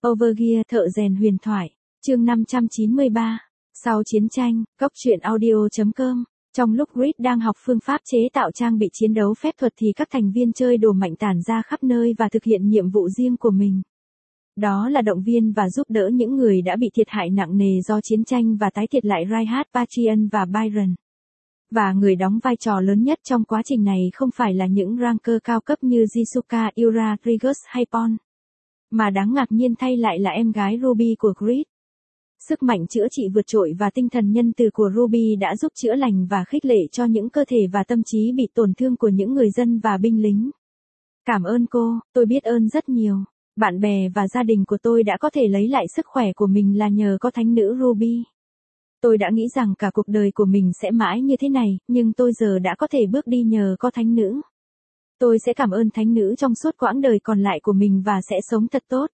Overgear thợ rèn huyền thoại, chương 593. Sau chiến tranh, Cốc truyện audio.com. Trong lúc Grid đang học phương pháp chế tạo trang bị chiến đấu phép thuật thì các thành viên chơi đồ mạnh tản ra khắp nơi và thực hiện nhiệm vụ riêng của mình. Đó là động viên và giúp đỡ những người đã bị thiệt hại nặng nề do chiến tranh và tái thiệt lại Reinhard Patrian và Byron. Và người đóng vai trò lớn nhất trong quá trình này không phải là những ranker cao cấp như Jisuka, Ira, Rigus hay Pon, mà đáng ngạc nhiên thay lại là em gái Ruby của Grid. Sức mạnh chữa trị vượt trội và tinh thần nhân từ của Ruby đã giúp chữa lành và khích lệ cho những cơ thể và tâm trí bị tổn thương của những người dân và binh lính. Cảm ơn cô, tôi biết ơn rất nhiều. Bạn bè và gia đình của tôi đã có thể lấy lại sức khỏe của mình là nhờ có thánh nữ Ruby. Tôi đã nghĩ rằng cả cuộc đời của mình sẽ mãi như thế này, nhưng tôi giờ đã có thể bước đi nhờ có thánh nữ. Tôi sẽ cảm ơn thánh nữ trong suốt quãng đời còn lại của mình và sẽ sống thật tốt.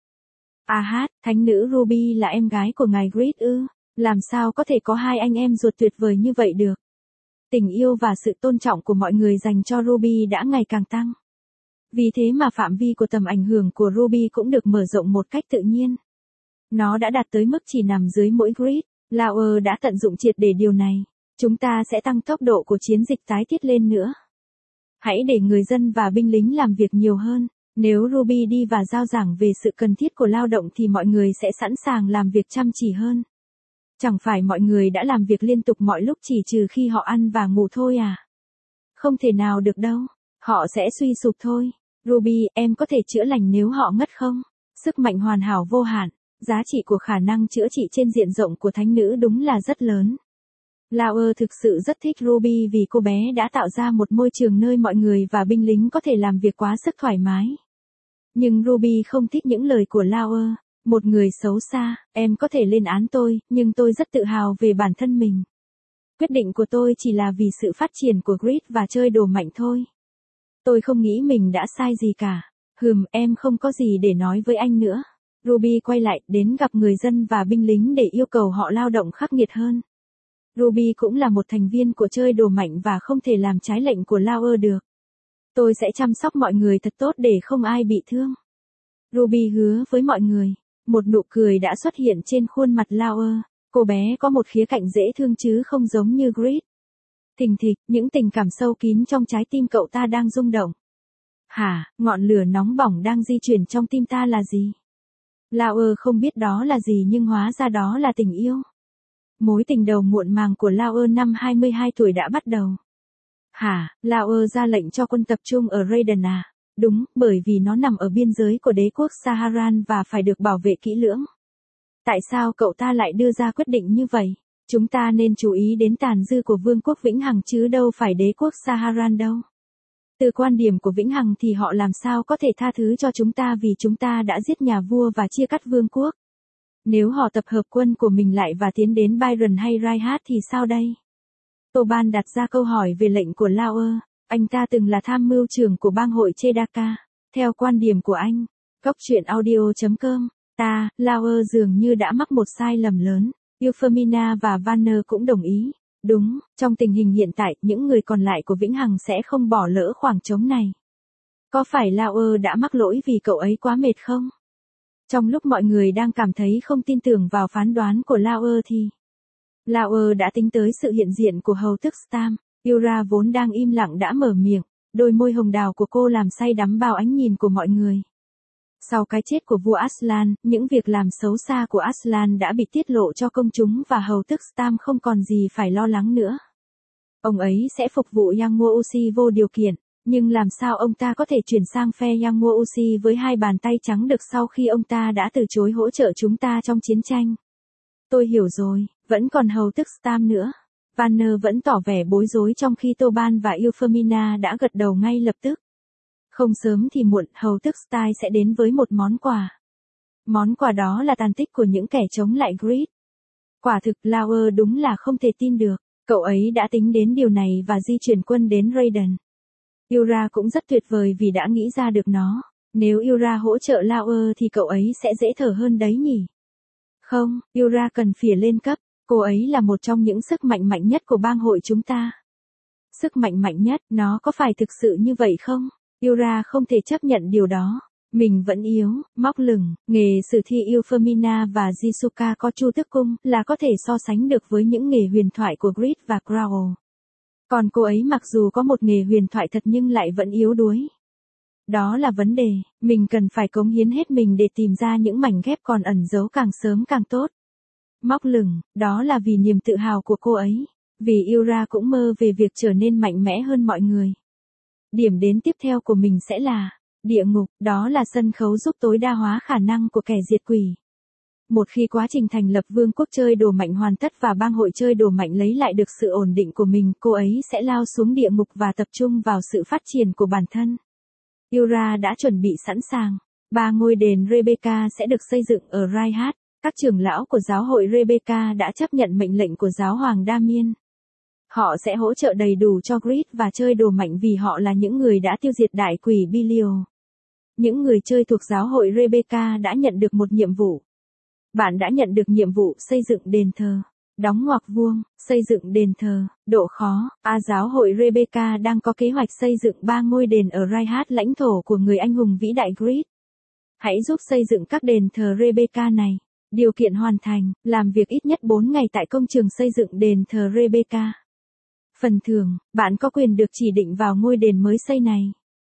Thánh nữ Ruby là em gái của ngài Grid ư? Làm sao có thể có hai anh em ruột tuyệt vời như vậy được? Tình yêu và sự tôn trọng của mọi người dành cho Ruby đã ngày càng tăng. Vì thế mà phạm vi của tầm ảnh hưởng của Ruby cũng được mở rộng một cách tự nhiên. Nó đã đạt tới mức chỉ nằm dưới mỗi Grid. Lauer đã tận dụng triệt để điều này. Chúng ta sẽ tăng tốc độ của chiến dịch tái thiết lên nữa. Hãy để người dân và binh lính làm việc nhiều hơn. Nếu Ruby đi và giao giảng về sự cần thiết của lao động thì mọi người sẽ sẵn sàng làm việc chăm chỉ hơn. Chẳng phải mọi người đã làm việc liên tục mọi lúc chỉ trừ khi họ ăn và ngủ thôi à? Không thể nào được đâu. Họ sẽ suy sụp thôi. Ruby, em có thể chữa lành nếu họ ngất không? Sức mạnh hoàn hảo vô hạn. Giá trị của khả năng chữa trị trên diện rộng của thánh nữ đúng là rất lớn. Lauer thực sự rất thích Ruby vì cô bé đã tạo ra một môi trường nơi mọi người và binh lính có thể làm việc quá sức thoải mái. Nhưng Ruby không thích những lời của Lauer. Một người xấu xa, em có thể lên án tôi, nhưng tôi rất tự hào về bản thân mình. Quyết định của tôi chỉ là vì sự phát triển của Grid và chơi đồ mạnh thôi. Tôi không nghĩ mình đã sai gì cả. Em không có gì để nói với anh nữa. Ruby quay lại, đến gặp người dân và binh lính để yêu cầu họ lao động khắc nghiệt hơn. Ruby cũng là một thành viên của chơi đồ mạnh và không thể làm trái lệnh của Lauer được. Tôi sẽ chăm sóc mọi người thật tốt để không ai bị thương. Ruby hứa với mọi người. Một nụ cười đã xuất hiện trên khuôn mặt Lauer. Cô bé có một khía cạnh dễ thương chứ không giống như Grid. Thình thịch, những tình cảm sâu kín trong trái tim cậu ta đang rung động. Ngọn lửa nóng bỏng đang di chuyển trong tim ta là gì? Lauer không biết đó là gì nhưng hóa ra đó là tình yêu. Mối tình đầu muộn màng của Lauer năm 22 tuổi đã bắt đầu. Lauer ra lệnh cho quân tập trung ở Raiden à? Đúng, bởi vì nó nằm ở biên giới của đế quốc Saharan và phải được bảo vệ kỹ lưỡng. Tại sao cậu ta lại đưa ra quyết định như vậy? Chúng ta nên chú ý đến tàn dư của vương quốc Vĩnh Hằng chứ đâu phải đế quốc Saharan đâu. Từ quan điểm của Vĩnh Hằng thì họ làm sao có thể tha thứ cho chúng ta vì chúng ta đã giết nhà vua và chia cắt vương quốc. Nếu họ tập hợp quân của mình lại và tiến đến Byron hay Reinhard thì sao đây? Toban đặt ra câu hỏi về lệnh của Lauer. Anh ta từng là tham mưu trưởng của bang hội Chedaka. Theo quan điểm của anh, Cốc truyện audio.com, Lauer dường như đã mắc một sai lầm lớn. Euphemina và Vanner cũng đồng ý. Đúng, trong tình hình hiện tại, những người còn lại của Vĩnh Hằng sẽ không bỏ lỡ khoảng trống này. Có phải Lauer đã mắc lỗi vì cậu ấy quá mệt không? Trong lúc mọi người đang cảm thấy không tin tưởng vào phán đoán của Lauer thì Lauer đã tính tới sự hiện diện của hầu tước Stam. Ira vốn đang im lặng đã mở miệng, đôi môi hồng đào của cô làm say đắm bao ánh nhìn của mọi người. Sau cái chết của vua Aslan, những việc làm xấu xa của Aslan đã bị tiết lộ cho công chúng và hầu tước Stam không còn gì phải lo lắng nữa. Ông ấy sẽ phục vụ Yang Mo-usi vô điều kiện, nhưng làm sao ông ta có thể chuyển sang phe Yang Mo-usi với hai bàn tay trắng được sau khi ông ta đã từ chối hỗ trợ chúng ta trong chiến tranh? Tôi hiểu rồi, vẫn còn hầu tước Stam nữa. Vanner vẫn tỏ vẻ bối rối trong khi Toban và Euphemina đã gật đầu ngay lập tức. Không sớm thì muộn, hầu tước Style sẽ đến với một món quà. Món quà đó là tàn tích của những kẻ chống lại Grid. Quả thực Lauer đúng là không thể tin được. Cậu ấy đã tính đến điều này và di chuyển quân đến Raiden. Ira cũng rất tuyệt vời vì đã nghĩ ra được nó. Nếu Ira hỗ trợ Lauer thì cậu ấy sẽ dễ thở hơn đấy nhỉ? Không, Ira cần phỉa lên cấp. Cô ấy là một trong những sức mạnh mạnh nhất của bang hội chúng ta. Sức mạnh mạnh nhất, nó có phải thực sự như vậy không? Ira không thể chấp nhận điều đó. Mình vẫn yếu, móc lửng, nghề sử thi Euphemina và Jisuka có chu tước cung là có thể so sánh được với những nghề huyền thoại của Grid và Growl. Còn cô ấy mặc dù có một nghề huyền thoại thật nhưng lại vẫn yếu đuối. Đó là vấn đề, mình cần phải cống hiến hết mình để tìm ra những mảnh ghép còn ẩn giấu càng sớm càng tốt. Móc lửng, đó là vì niềm tự hào của cô ấy. Vì Yura cũng mơ về việc trở nên mạnh mẽ hơn mọi người. Điểm đến tiếp theo của mình sẽ là địa ngục, đó là sân khấu giúp tối đa hóa khả năng của kẻ diệt quỷ. Một khi quá trình thành lập vương quốc chơi đồ mạnh hoàn tất và bang hội chơi đồ mạnh lấy lại được sự ổn định của mình, cô ấy sẽ lao xuống địa ngục và tập trung vào sự phát triển của bản thân. Yura đã chuẩn bị sẵn sàng. 3 ngôi đền Rebecca sẽ được xây dựng ở Raihat. Các trưởng lão của giáo hội Rebecca đã chấp nhận mệnh lệnh của giáo hoàng Damien. Họ sẽ hỗ trợ đầy đủ cho Grid và chơi đồ mạnh vì họ là những người đã tiêu diệt đại quỷ Belial. Những người chơi thuộc giáo hội Rebecca đã nhận được một nhiệm vụ. Bạn đã nhận được nhiệm vụ xây dựng đền thờ. Đóng ngoặc vuông, xây dựng đền thờ, độ khó. Giáo hội Rebecca đang có kế hoạch xây dựng 3 ngôi đền ở Raihat, lãnh thổ của người anh hùng vĩ đại Grid. Hãy giúp xây dựng các đền thờ Rebecca này. Điều kiện hoàn thành, làm việc ít nhất 4 ngày tại công trường xây dựng đền thờ Rebecca. Phần thưởng, bạn có quyền được chỉ định vào ngôi đền mới xây này.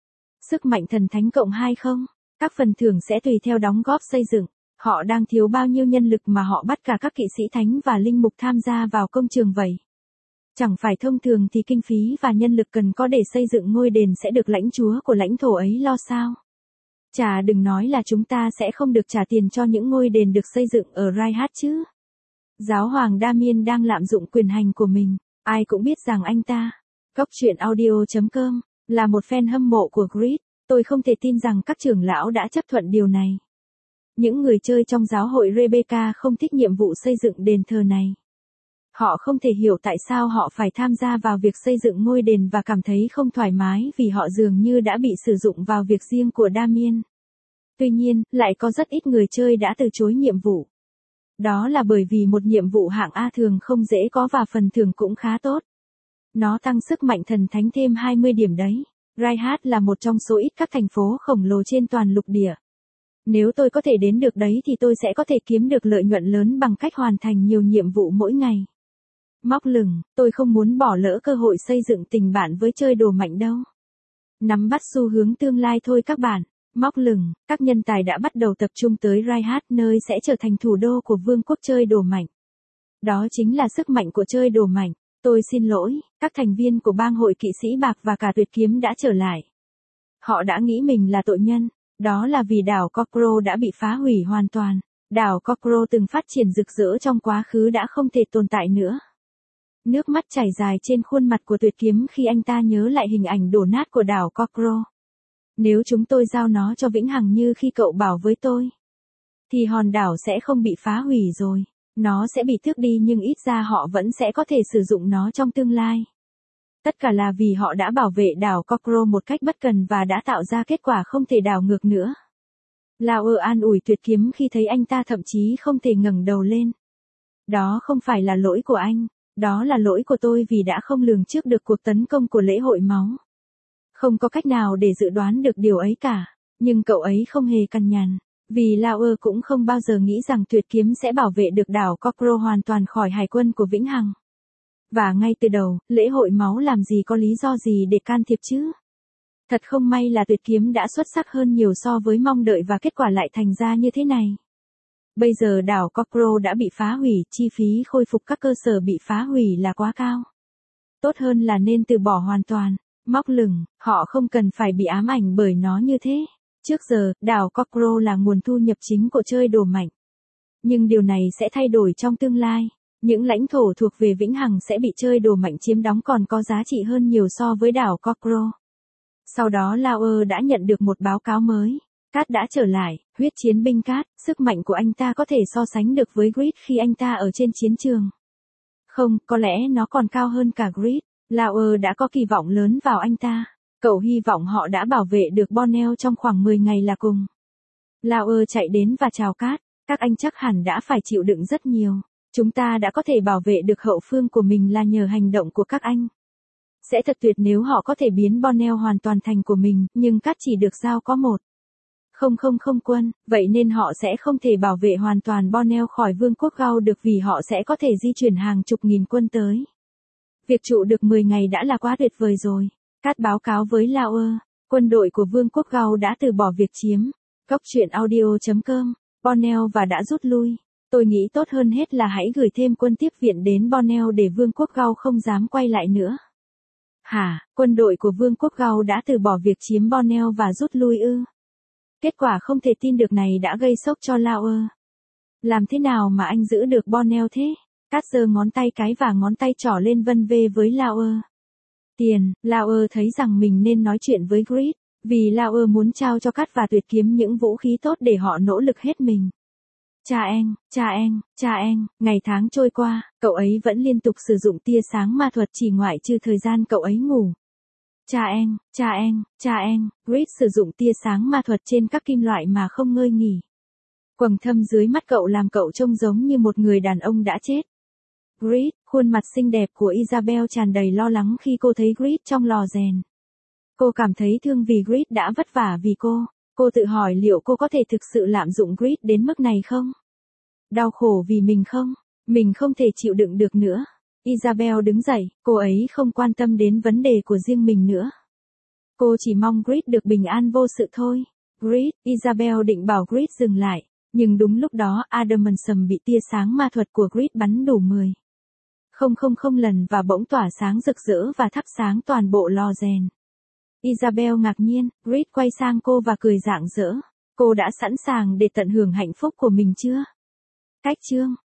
Sức mạnh thần thánh cộng 2 không? Các phần thưởng sẽ tùy theo đóng góp xây dựng. Họ đang thiếu bao nhiêu nhân lực mà họ bắt cả các kỵ sĩ thánh và linh mục tham gia vào công trường vậy? Chẳng phải thông thường thì kinh phí và nhân lực cần có để xây dựng ngôi đền sẽ được lãnh chúa của lãnh thổ ấy lo sao? Chà, đừng nói là chúng ta sẽ không được trả tiền cho những ngôi đền được xây dựng ở Raihat chứ. Giáo hoàng Damien đang lạm dụng quyền hành của mình. Ai cũng biết rằng anh ta, goctruyện.audio.com, là một fan hâm mộ của Grid. Tôi không thể tin rằng các trưởng lão đã chấp thuận điều này. Những người chơi trong giáo hội Rebecca không thích nhiệm vụ xây dựng đền thờ này. Họ không thể hiểu tại sao họ phải tham gia vào việc xây dựng ngôi đền và cảm thấy không thoải mái vì họ dường như đã bị sử dụng vào việc riêng của Damien. Tuy nhiên, lại có rất ít người chơi đã từ chối nhiệm vụ. Đó là bởi vì một nhiệm vụ hạng A thường không dễ có và phần thưởng cũng khá tốt. Nó tăng sức mạnh thần thánh thêm 20 điểm đấy. Raihat là một trong số ít các thành phố khổng lồ trên toàn lục địa. Nếu tôi có thể đến được đấy thì tôi sẽ có thể kiếm được lợi nhuận lớn bằng cách hoàn thành nhiều nhiệm vụ mỗi ngày. Móc lửng, tôi không muốn bỏ lỡ cơ hội xây dựng tình bạn với chơi đồ mạnh đâu. Nắm bắt xu hướng tương lai thôi các bạn. Móc lửng, các nhân tài đã bắt đầu tập trung tới Raihat, nơi sẽ trở thành thủ đô của vương quốc chơi đồ mạnh. Đó chính là sức mạnh của chơi đồ mạnh. Tôi xin lỗi, các thành viên của bang hội kỵ sĩ bạc và cả tuyệt kiếm đã trở lại. Họ đã nghĩ mình là tội nhân. Đó là vì đảo Cockro đã bị phá hủy hoàn toàn. Đảo Cockro từng phát triển rực rỡ trong quá khứ đã không thể tồn tại nữa. Nước mắt chảy dài trên khuôn mặt của tuyệt kiếm khi anh ta nhớ lại hình ảnh đổ nát của đảo Cockro. Nếu chúng tôi giao nó cho Vĩnh Hằng như khi cậu bảo với tôi, thì hòn đảo sẽ không bị phá hủy rồi. Nó sẽ bị tước đi nhưng ít ra họ vẫn sẽ có thể sử dụng nó trong tương lai. Tất cả là vì họ đã bảo vệ đảo Cockro một cách bất cần và đã tạo ra kết quả không thể đảo ngược nữa. Lauer an ủi tuyệt kiếm khi thấy anh ta thậm chí không thể ngẩng đầu lên. Đó không phải là lỗi của anh, đó là lỗi của tôi vì đã không lường trước được cuộc tấn công của lễ hội máu. Không có cách nào để dự đoán được điều ấy cả, nhưng cậu ấy không hề cằn nhằn, vì Lauer cũng không bao giờ nghĩ rằng tuyệt kiếm sẽ bảo vệ được đảo Cockro hoàn toàn khỏi hải quân của Vĩnh Hằng. Và ngay từ đầu, lễ hội máu làm gì có lý do gì để can thiệp chứ? Thật không may là tuyệt kiếm đã xuất sắc hơn nhiều so với mong đợi và kết quả lại thành ra như thế này. Bây giờ đảo Cockro đã bị phá hủy, chi phí khôi phục các cơ sở bị phá hủy là quá cao. Tốt hơn là nên từ bỏ hoàn toàn. Móc lửng, họ không cần phải bị ám ảnh bởi nó như thế. Trước giờ, đảo Cockro là nguồn thu nhập chính của chơi đồ mạnh. Nhưng điều này sẽ thay đổi trong tương lai. Những lãnh thổ thuộc về Vĩnh Hằng sẽ bị chơi đồ mạnh chiếm đóng còn có giá trị hơn nhiều so với đảo Cockro. Sau đó Lauer đã nhận được một báo cáo mới. Cát đã trở lại, huyết chiến binh Cát, sức mạnh của anh ta có thể so sánh được với Grid khi anh ta ở trên chiến trường. Không, có lẽ nó còn cao hơn cả Grid. Lauer đã có kỳ vọng lớn vào anh ta. Cậu hy vọng họ đã bảo vệ được Borneo trong khoảng 10 ngày là cùng. Lauer chạy đến và chào Cát. Các anh chắc hẳn đã phải chịu đựng rất nhiều. Chúng ta đã có thể bảo vệ được hậu phương của mình là nhờ hành động của các anh. Sẽ thật tuyệt nếu họ có thể biến Borneo hoàn toàn thành của mình, nhưng Cát chỉ được giao có một. Không không không quân, vậy nên họ sẽ không thể bảo vệ hoàn toàn Borneo khỏi vương quốc Gao được vì họ sẽ có thể di chuyển hàng chục nghìn quân tới. Việc trụ được 10 ngày đã là quá tuyệt vời rồi. Cát báo cáo với Lauer, quân đội của vương quốc Gao đã từ bỏ việc chiếm. Cốc truyện audio.com, Borneo và đã rút lui. Tôi nghĩ tốt hơn hết là hãy gửi thêm quân tiếp viện đến Borneo để vương quốc Gao không dám quay lại nữa. Hả, quân đội của vương quốc Gao đã từ bỏ việc chiếm Borneo và rút lui ư? Kết quả không thể tin được này đã gây sốc cho Lauer. Làm thế nào mà anh giữ được Borneo thế? Cát giơ ngón tay cái và ngón tay trỏ lên vân vê với Lauer. Tiền, Lauer thấy rằng mình nên nói chuyện với Grid, vì Lauer muốn trao cho Cát và Tuyệt Kiếm những vũ khí tốt để họ nỗ lực hết mình. Cha anh, ngày tháng trôi qua, cậu ấy vẫn liên tục sử dụng tia sáng ma thuật chỉ ngoại trừ thời gian cậu ấy ngủ. Cha anh, Grid sử dụng tia sáng ma thuật trên các kim loại mà không ngơi nghỉ. Quầng thâm dưới mắt cậu làm cậu trông giống như một người đàn ông đã chết. Grid, khuôn mặt xinh đẹp của Isabel tràn đầy lo lắng khi cô thấy Grid trong lò rèn. Cô cảm thấy thương vì Grid đã vất vả vì cô. Cô tự hỏi liệu cô có thể thực sự lạm dụng Grid đến mức này không? Đau khổ vì mình không? Mình không thể chịu đựng được nữa. Isabel đứng dậy, cô ấy không quan tâm đến vấn đề của riêng mình nữa. Cô chỉ mong Grid được bình an vô sự thôi. Grid, Isabel định bảo Grid dừng lại, nhưng đúng lúc đó Adamson bị tia sáng ma thuật của Grid bắn đủ 10. 000 lần và bỗng tỏa sáng rực rỡ và thắp sáng toàn bộ lò rèn. Isabel ngạc nhiên, Grid quay sang cô và cười rạng rỡ. Cô đã sẵn sàng để tận hưởng hạnh phúc của mình chưa? Cách chương